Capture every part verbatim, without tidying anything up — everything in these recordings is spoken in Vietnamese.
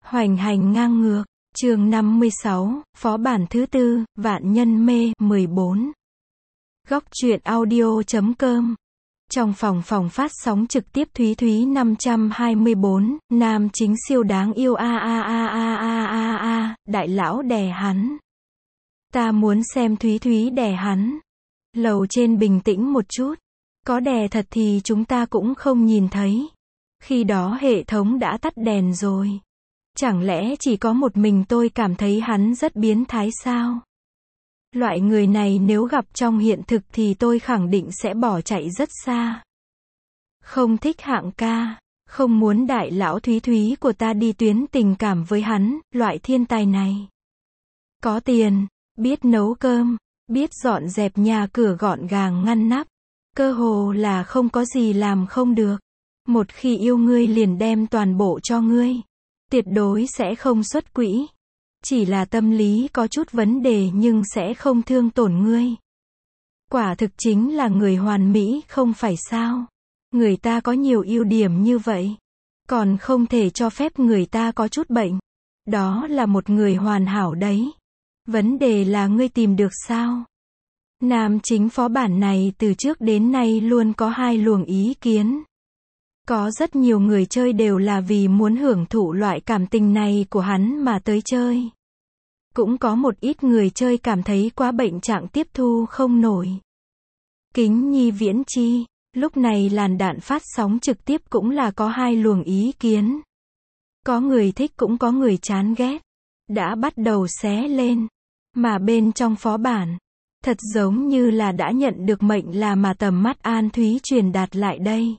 Hoành hành ngang ngược, chương năm mươi sáu, phó bản thứ tư, vạn nhân mê, mười bốn. Góc truyện audio chấm com. Trong phòng phòng phát sóng trực tiếp Thúy Thúy năm trăm hai mươi bốn, nam chính siêu đáng yêu a a a a a a a, đại lão đè hắn. Ta muốn xem Thúy Thúy đè hắn. Lầu trên bình tĩnh một chút. Có đè thật thì chúng ta cũng không nhìn thấy. Khi đó hệ thống đã tắt đèn rồi. Chẳng lẽ chỉ có một mình tôi cảm thấy hắn rất biến thái sao? Loại người này nếu gặp trong hiện thực thì tôi khẳng định sẽ bỏ chạy rất xa. Không thích hạng ca, không muốn đại lão Thúy Thúy của ta đi tuyến tình cảm với hắn, loại thiên tài này. Có tiền, biết nấu cơm, biết dọn dẹp nhà cửa gọn gàng ngăn nắp. Cơ hồ là không có gì làm không được. Một khi yêu ngươi liền đem toàn bộ cho ngươi. Tuyệt đối sẽ không xuất quỹ. Chỉ là tâm lý có chút vấn đề nhưng sẽ không thương tổn ngươi. Quả thực chính là người hoàn mỹ không phải sao? Người ta có nhiều ưu điểm như vậy. Còn không thể cho phép người ta có chút bệnh. Đó là một người hoàn hảo đấy. Vấn đề là ngươi tìm được sao? Nam chính phó bản này từ trước đến nay luôn có hai luồng ý kiến. Có rất nhiều người chơi đều là vì muốn hưởng thụ loại cảm tình này của hắn mà tới chơi. Cũng có một ít người chơi cảm thấy quá bệnh trạng tiếp thu không nổi. Kính nhi viễn chi, lúc này làn đạn phát sóng trực tiếp cũng là có hai luồng ý kiến. Có người thích cũng có người chán ghét. Đã bắt đầu xé lên. Mà bên trong phó bản, thật giống như là đã nhận được mệnh là mà tầm mắt An Thúy truyền đạt lại đây.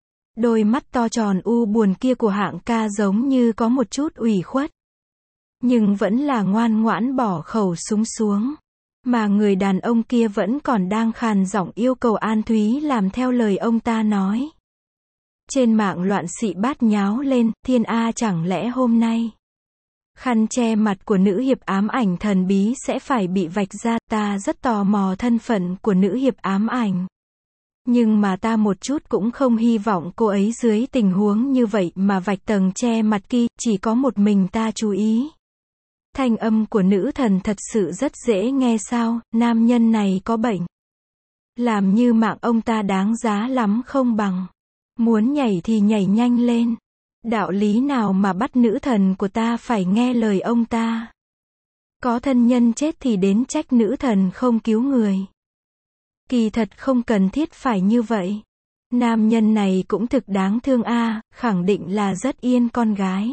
Đôi mắt to tròn u buồn kia của hạng ca giống như có một chút ủy khuất. Nhưng vẫn là ngoan ngoãn bỏ khẩu súng xuống. Mà người đàn ông kia vẫn còn đang khàn giọng yêu cầu An Thúy làm theo lời ông ta nói. Trên mạng loạn xị bát nháo lên, thiên A chẳng lẽ hôm nay khăn che mặt của nữ hiệp ám ảnh thần bí sẽ phải bị vạch ra, ta rất tò mò thân phận của nữ hiệp ám ảnh. Nhưng mà ta một chút cũng không hy vọng cô ấy dưới tình huống như vậy mà vạch tầng che mặt kia, chỉ có một mình ta chú ý. Thanh âm của nữ thần thật sự rất dễ nghe sao, nam nhân này có bệnh. Làm như mạng ông ta đáng giá lắm không bằng. Muốn nhảy thì nhảy nhanh lên. Đạo lý nào mà bắt nữ thần của ta phải nghe lời ông ta. Có thân nhân chết thì đến trách nữ thần không cứu người. Kỳ thật không cần thiết phải như vậy. Nam nhân này cũng thực đáng thương a, à, khẳng định là rất yên con gái.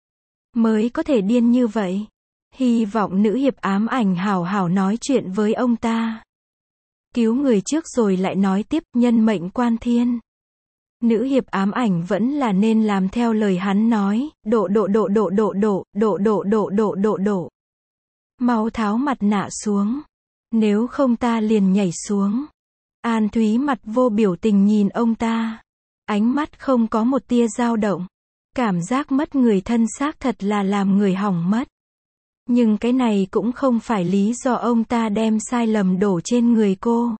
Mới có thể điên như vậy. Hy vọng nữ hiệp ám ảnh hảo hảo nói chuyện với ông ta. Cứu người trước rồi lại nói tiếp, nhân mệnh quan thiên. Nữ hiệp ám ảnh vẫn là nên làm theo lời hắn nói, độ độ độ độ độ độ, độ độ độ độ độ độ. Mau tháo mặt nạ xuống. Nếu không ta liền nhảy xuống. An Thúy mặt vô biểu tình nhìn ông ta. Ánh mắt không có một tia dao động. Cảm giác mất người thân xác thật là làm người hỏng mất. Nhưng cái này cũng không phải lý do ông ta đem sai lầm đổ trên người cô.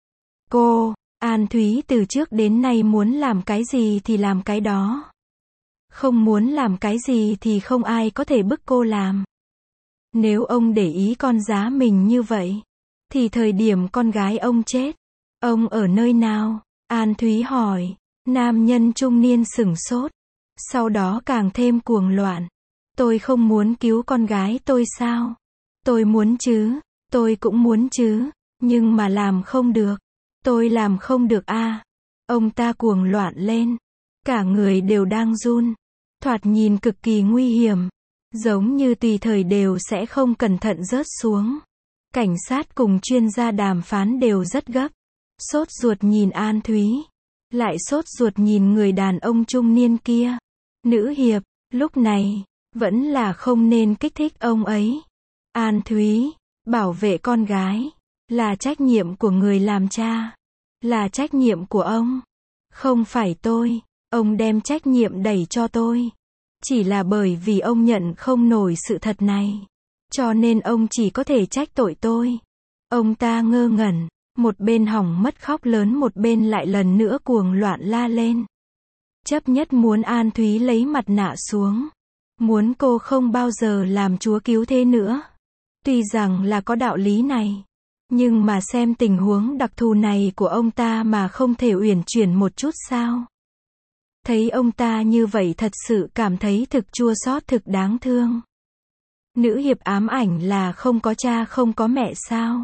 Cô, An Thúy từ trước đến nay muốn làm cái gì thì làm cái đó. Không muốn làm cái gì thì không ai có thể bức cô làm. Nếu ông để ý con giá mình như vậy, thì thời điểm con gái ông chết, ông ở nơi nào? An Thúy hỏi. Nam nhân trung niên sửng sốt. Sau đó càng thêm cuồng loạn. Tôi không muốn cứu con gái tôi sao? Tôi muốn chứ. Tôi cũng muốn chứ. Nhưng mà làm không được. Tôi làm không được a. À. Ông ta cuồng loạn lên. Cả người đều đang run. Thoạt nhìn cực kỳ nguy hiểm. Giống như tùy thời đều sẽ không cẩn thận rớt xuống. Cảnh sát cùng chuyên gia đàm phán đều rất gấp. Sốt ruột nhìn An Thúy. Lại sốt ruột nhìn người đàn ông trung niên kia. Nữ hiệp, lúc này, vẫn là không nên kích thích ông ấy. An Thúy, bảo vệ con gái, là trách nhiệm của người làm cha. Là trách nhiệm của ông. Không phải tôi. Ông đem trách nhiệm đẩy cho tôi. Chỉ là bởi vì ông nhận không nổi sự thật này. Cho nên ông chỉ có thể trách tội tôi. Ông ta ngơ ngẩn. Một bên hỏng mất khóc lớn, một bên lại lần nữa cuồng loạn la lên. Chấp nhất muốn An Thúy lấy mặt nạ xuống. muốn cô không bao giờ làm chúa cứu thế nữa. Tuy rằng là có đạo lý này, nhưng mà xem tình huống đặc thù này của ông ta mà không thể uyển chuyển một chút sao? Thấy ông ta như vậy thật sự cảm thấy thực chua xót, thực đáng thương. Nữ hiệp ám ảnh là không có cha không có mẹ sao?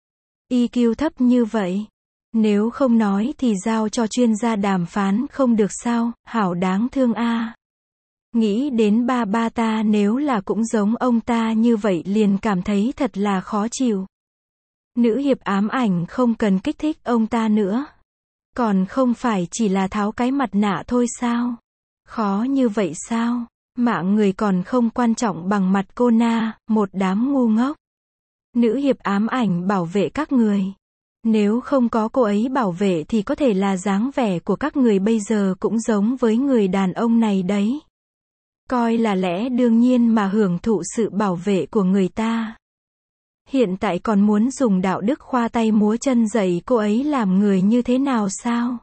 i kiu thấp như vậy. Nếu không nói thì giao cho chuyên gia đàm phán không được sao, hảo đáng thương a. Nghĩ đến ba ba ta nếu là cũng giống ông ta như vậy liền cảm thấy thật là khó chịu. Nữ hiệp ám ảnh không cần kích thích ông ta nữa. Còn không phải chỉ là tháo cái mặt nạ thôi sao? Khó như vậy sao? Mạng người còn không quan trọng bằng mặt cô na, một đám ngu ngốc. Nữ hiệp ám ảnh bảo vệ các người. Nếu không có cô ấy bảo vệ thì có thể là dáng vẻ của các người bây giờ cũng giống với người đàn ông này đấy. Coi là lẽ đương nhiên mà hưởng thụ sự bảo vệ của người ta. Hiện tại còn muốn dùng đạo đức khoa tay múa chân dạy cô ấy làm người như thế nào sao?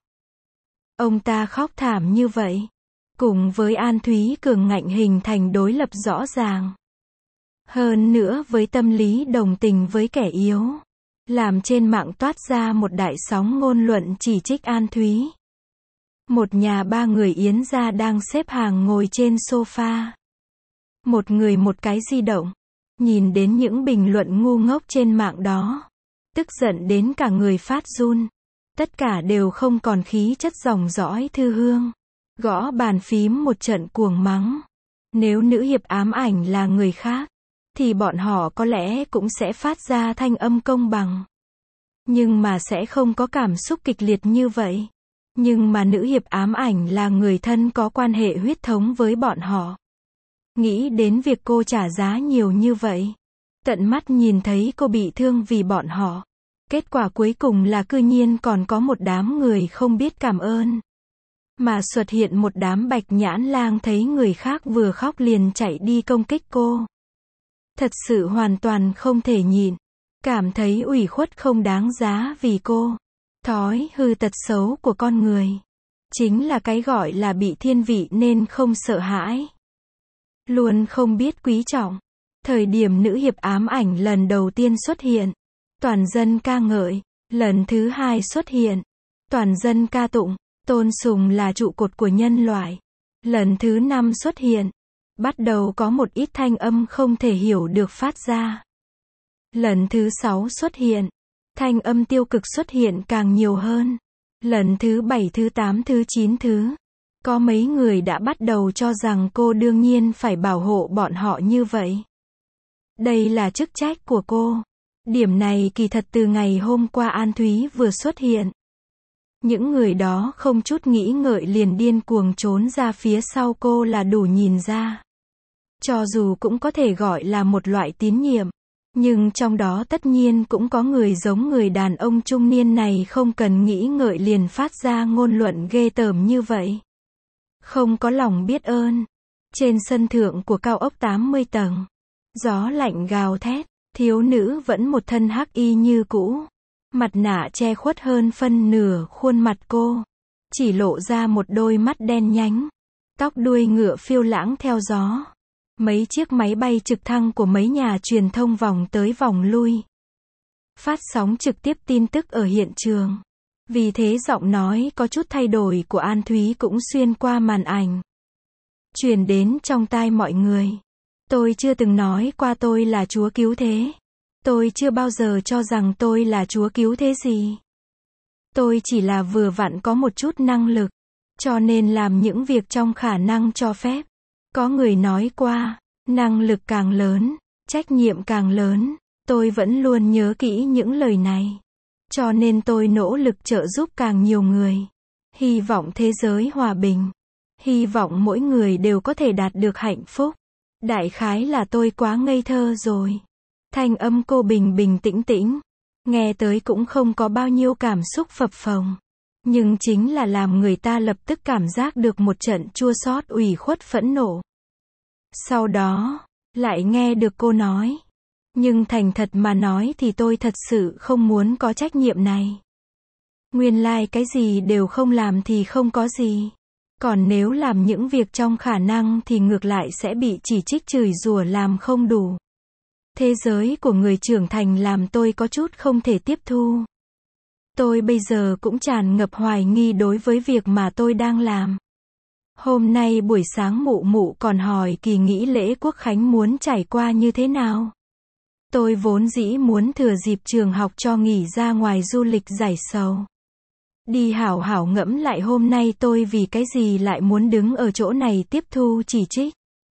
Ông ta khóc thảm như vậy. Cùng với An Thúy cường ngạnh hình thành đối lập rõ ràng. Hơn nữa với tâm lý đồng tình với kẻ yếu. Làm trên mạng toát ra một đại sóng ngôn luận chỉ trích An Thúy. Một nhà ba người Yến gia đang xếp hàng ngồi trên sofa. Một người một cái di động. Nhìn đến những bình luận ngu ngốc trên mạng đó. Tức giận đến cả người phát run. Tất cả đều không còn khí chất dòng dõi thư hương. Gõ bàn phím một trận cuồng mắng. Nếu nữ hiệp ám ảnh là người khác, thì bọn họ có lẽ cũng sẽ phát ra thanh âm công bằng. Nhưng mà sẽ không có cảm xúc kịch liệt như vậy. Nhưng mà nữ hiệp ám ảnh là người thân có quan hệ huyết thống với bọn họ. Nghĩ đến việc cô trả giá nhiều như vậy. Tận mắt nhìn thấy cô bị thương vì bọn họ. Kết quả cuối cùng là cư nhiên còn có một đám người không biết cảm ơn. Mà xuất hiện một đám bạch nhãn lang thấy người khác vừa khóc liền chạy đi công kích cô. Thật sự hoàn toàn không thể nhịn. Cảm thấy ủy khuất không đáng giá vì cô. Thói hư tật xấu của con người. Chính là cái gọi là bị thiên vị nên không sợ hãi. Luôn không biết quý trọng. Thời điểm nữ hiệp ám ảnh lần đầu tiên xuất hiện. Toàn dân ca ngợi. Lần thứ hai xuất hiện. Toàn dân ca tụng. Tôn sùng là trụ cột của nhân loại. Lần thứ năm xuất hiện. Bắt đầu có một ít thanh âm không thể hiểu được phát ra. Lần thứ sáu xuất hiện. Thanh âm tiêu cực xuất hiện càng nhiều hơn. Lần thứ bảy, thứ tám, thứ chín thứ. Có mấy người đã bắt đầu cho rằng cô đương nhiên phải bảo hộ bọn họ như vậy. Đây là chức trách của cô. Điểm này kỳ thật từ ngày hôm qua An Thúy vừa xuất hiện. Những người đó không chút nghĩ ngợi liền điên cuồng trốn ra phía sau cô là đủ nhìn ra. Cho dù cũng có thể gọi là một loại tín nhiệm. Nhưng trong đó tất nhiên cũng có người giống người đàn ông trung niên này không cần nghĩ ngợi liền phát ra ngôn luận ghê tởm như vậy. Không có lòng biết ơn. Trên sân thượng của cao ốc tám mươi tầng. Gió lạnh gào thét. Thiếu nữ vẫn một thân hắc y như cũ. Mặt nạ che khuất hơn phân nửa khuôn mặt cô. Chỉ lộ ra một đôi mắt đen nhánh. Tóc đuôi ngựa phiêu lãng theo gió. Mấy chiếc máy bay trực thăng của mấy nhà truyền thông vòng tới vòng lui. Phát sóng trực tiếp tin tức ở hiện trường. Vì thế giọng nói có chút thay đổi của An Thúy cũng xuyên qua màn ảnh. Truyền đến trong tai mọi người. Tôi chưa từng nói qua tôi là chúa cứu thế. Tôi chưa bao giờ cho rằng tôi là chúa cứu thế gì. Tôi chỉ là vừa vặn có một chút năng lực. Cho nên làm những việc trong khả năng cho phép. Có người nói qua, năng lực càng lớn, trách nhiệm càng lớn. Tôi vẫn luôn nhớ kỹ những lời này. Cho nên tôi nỗ lực trợ giúp càng nhiều người. Hy vọng thế giới hòa bình. Hy vọng mỗi người đều có thể đạt được hạnh phúc. Đại khái là tôi quá ngây thơ rồi. Thanh âm cô bình bình tĩnh tĩnh. Nghe tới cũng không có bao nhiêu cảm xúc phập phồng. Nhưng chính là làm người ta lập tức cảm giác được một trận chua xót ủy khuất phẫn nộ. Sau đó, lại nghe được cô nói. Nhưng thành thật mà nói thì tôi thật sự không muốn có trách nhiệm này. Nguyên lai like cái gì đều không làm thì không có gì. Còn nếu làm những việc trong khả năng thì ngược lại sẽ bị chỉ trích chửi rủa làm không đủ. Thế giới của người trưởng thành làm tôi có chút không thể tiếp thu. Tôi bây giờ cũng tràn ngập hoài nghi đối với việc mà tôi đang làm. Hôm nay buổi sáng mụ mụ còn hỏi kỳ nghỉ lễ Quốc khánh muốn trải qua như thế nào. Tôi vốn dĩ muốn thừa dịp trường học cho nghỉ ra ngoài du lịch giải sầu. Đi hảo hảo ngẫm lại hôm nay tôi vì cái gì lại muốn đứng ở chỗ này tiếp thu chỉ trích.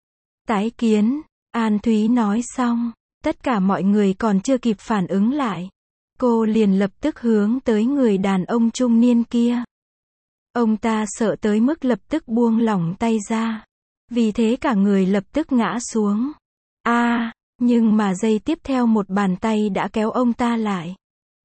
Tái kiến, An Thúy nói xong, tất cả mọi người còn chưa kịp phản ứng lại. Cô liền lập tức hướng tới người đàn ông trung niên kia. Ông ta sợ tới mức lập tức buông lỏng tay ra. Vì thế cả người lập tức ngã xuống. A, à, nhưng mà giây tiếp theo một bàn tay đã kéo ông ta lại.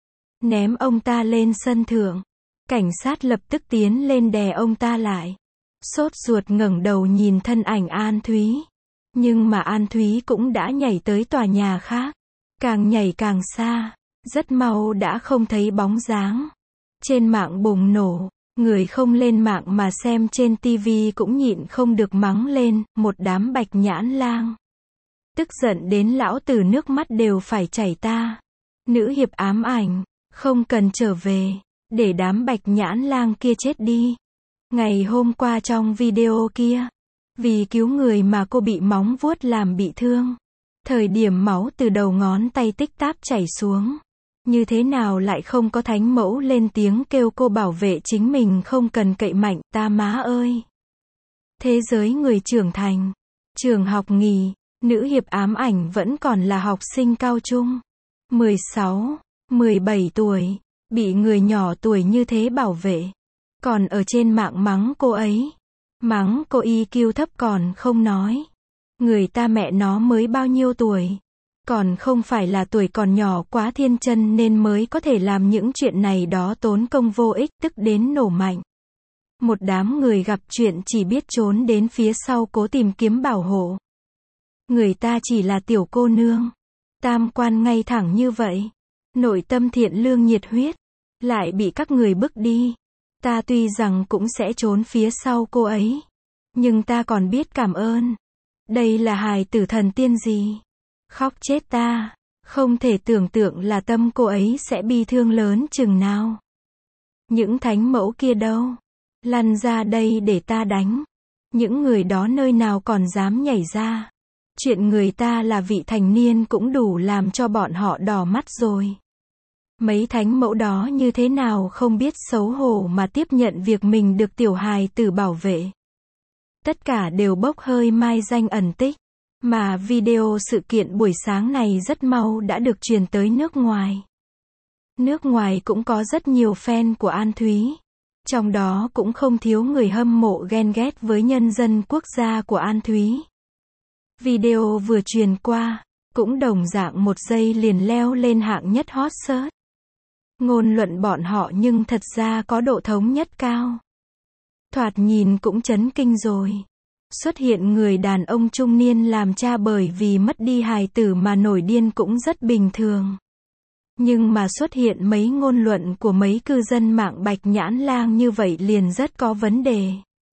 Ném ông ta lên sân thượng. Cảnh sát lập tức tiến lên đè ông ta lại. Sốt ruột ngẩng đầu nhìn thân ảnh An Thúy. Nhưng mà An Thúy cũng đã nhảy tới tòa nhà khác. Càng nhảy càng xa. Rất mau đã không thấy bóng dáng. Trên mạng bùng nổ. Người không lên mạng mà xem trên tivi cũng nhịn không được mắng lên. Một đám bạch nhãn lang. Tức giận đến lão tử nước mắt đều phải chảy ta. Nữ hiệp ám ảnh. Không cần trở về. Để đám bạch nhãn lang kia chết đi. Ngày hôm qua trong video kia. Vì cứu người mà cô bị móng vuốt làm bị thương. Thời điểm máu từ đầu ngón tay tích táp chảy xuống. Như thế nào lại không có thánh mẫu lên tiếng kêu cô bảo vệ chính mình không cần cậy mạnh, ta má ơi. Thế giới người trưởng thành. Trường học nghỉ, nữ hiệp ám ảnh vẫn còn là học sinh cao trung. mười sáu, mười bảy tuổi, bị người nhỏ tuổi như thế bảo vệ. Còn ở trên mạng mắng cô ấy. Mắng cô i kiu thấp còn không nói. Người ta mẹ nó mới bao nhiêu tuổi. Còn không phải là tuổi còn nhỏ quá thiên chân nên mới có thể làm những chuyện này đó tốn công vô ích, tức đến nổ mạnh. Một đám người gặp chuyện chỉ biết trốn đến phía sau cố tìm kiếm bảo hộ. Người ta chỉ là tiểu cô nương. Tam quan ngay thẳng như vậy. Nội tâm thiện lương nhiệt huyết. Lại bị các người bức đi. Ta tuy rằng cũng sẽ trốn phía sau cô ấy. Nhưng ta còn biết cảm ơn. Đây là hài tử thần tiên gì? Khóc chết ta. Không thể tưởng tượng là tâm cô ấy sẽ bi thương lớn chừng nào. Những thánh mẫu kia đâu? Lăn ra đây để ta đánh. Những người đó nơi nào còn dám nhảy ra. Chuyện người ta là vị thành niên cũng đủ làm cho bọn họ đỏ mắt rồi. Mấy thánh mẫu đó như thế nào không biết xấu hổ mà tiếp nhận việc mình được tiểu hài tử bảo vệ. Tất cả đều bốc hơi mai danh ẩn tích. Mà video sự kiện buổi sáng này rất mau đã được truyền tới nước ngoài. Nước ngoài cũng có rất nhiều fan của An Thúy. Trong đó cũng không thiếu người hâm mộ ghen ghét với nhân dân quốc gia của An Thúy. Video vừa truyền qua, cũng đồng dạng một giây liền leo lên hạng nhất hot search. Ngôn luận bọn họ nhưng thật ra có độ thống nhất cao. Thoạt nhìn cũng chấn kinh rồi. Xuất hiện người đàn ông trung niên làm cha bởi vì mất đi hài tử mà nổi điên cũng rất bình thường. Nhưng mà xuất hiện mấy ngôn luận của mấy cư dân mạng bạch nhãn lang như vậy liền rất có vấn đề.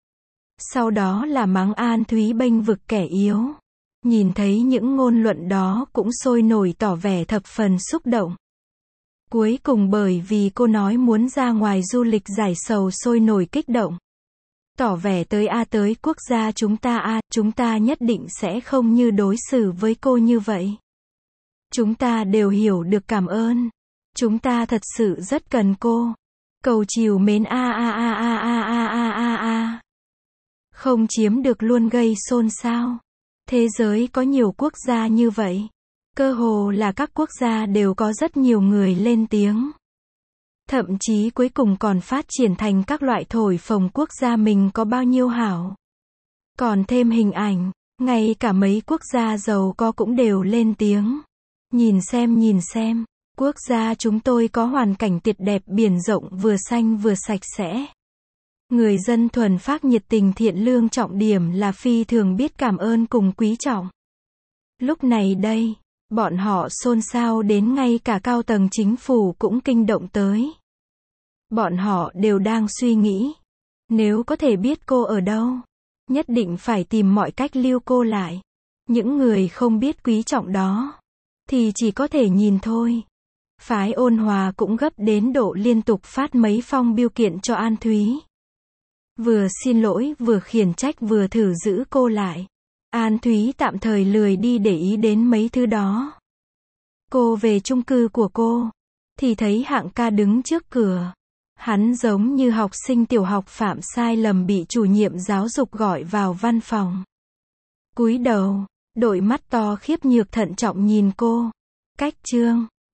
Sau đó là mắng An Thúy bênh vực kẻ yếu. Nhìn thấy những ngôn luận đó cũng sôi nổi tỏ vẻ thập phần xúc động. Cuối cùng bởi vì cô nói muốn ra ngoài du lịch giải sầu sôi nổi kích động. Tỏ vẻ tới a tới quốc gia chúng ta a, chúng ta nhất định sẽ không như đối xử với cô như vậy. Chúng ta đều hiểu được cảm ơn. Chúng ta thật sự rất cần cô. Cầu trìu mến a a a a a a a a a. Không chiếm được luôn gây xôn xao. Thế giới có nhiều quốc gia như vậy. Cơ hồ là các quốc gia đều có rất nhiều người lên tiếng. Thậm chí cuối cùng còn phát triển thành các loại thổi phồng quốc gia mình có bao nhiêu hảo. Còn thêm hình ảnh, ngay cả mấy quốc gia giàu có cũng đều lên tiếng. Nhìn xem nhìn xem, quốc gia chúng tôi có hoàn cảnh tuyệt đẹp, biển rộng vừa xanh vừa sạch sẽ. Người dân thuần phác nhiệt tình thiện lương, trọng điểm là phi thường biết cảm ơn cùng quý trọng. Lúc này đây, bọn họ xôn xao đến ngay cả cao tầng chính phủ cũng kinh động tới. Bọn họ đều đang suy nghĩ, Nếu có thể biết cô ở đâu, nhất định phải tìm mọi cách lưu cô lại. Những người không biết quý trọng đó, thì chỉ có thể nhìn thôi. Phái Ôn Hòa cũng gấp đến độ liên tục phát mấy phong biêu kiện cho An Thúy. Vừa xin lỗi, vừa khiển trách, vừa thử giữ cô lại. An Thúy tạm thời lười đi để ý đến mấy thứ đó. Cô về chung cư của cô, thì thấy Hạng ca đứng trước cửa. Hắn giống như học sinh tiểu học phạm sai lầm bị chủ nhiệm giáo dục gọi vào văn phòng. Cúi đầu, đôi mắt to khiếp nhược thận trọng nhìn cô. Cách Trương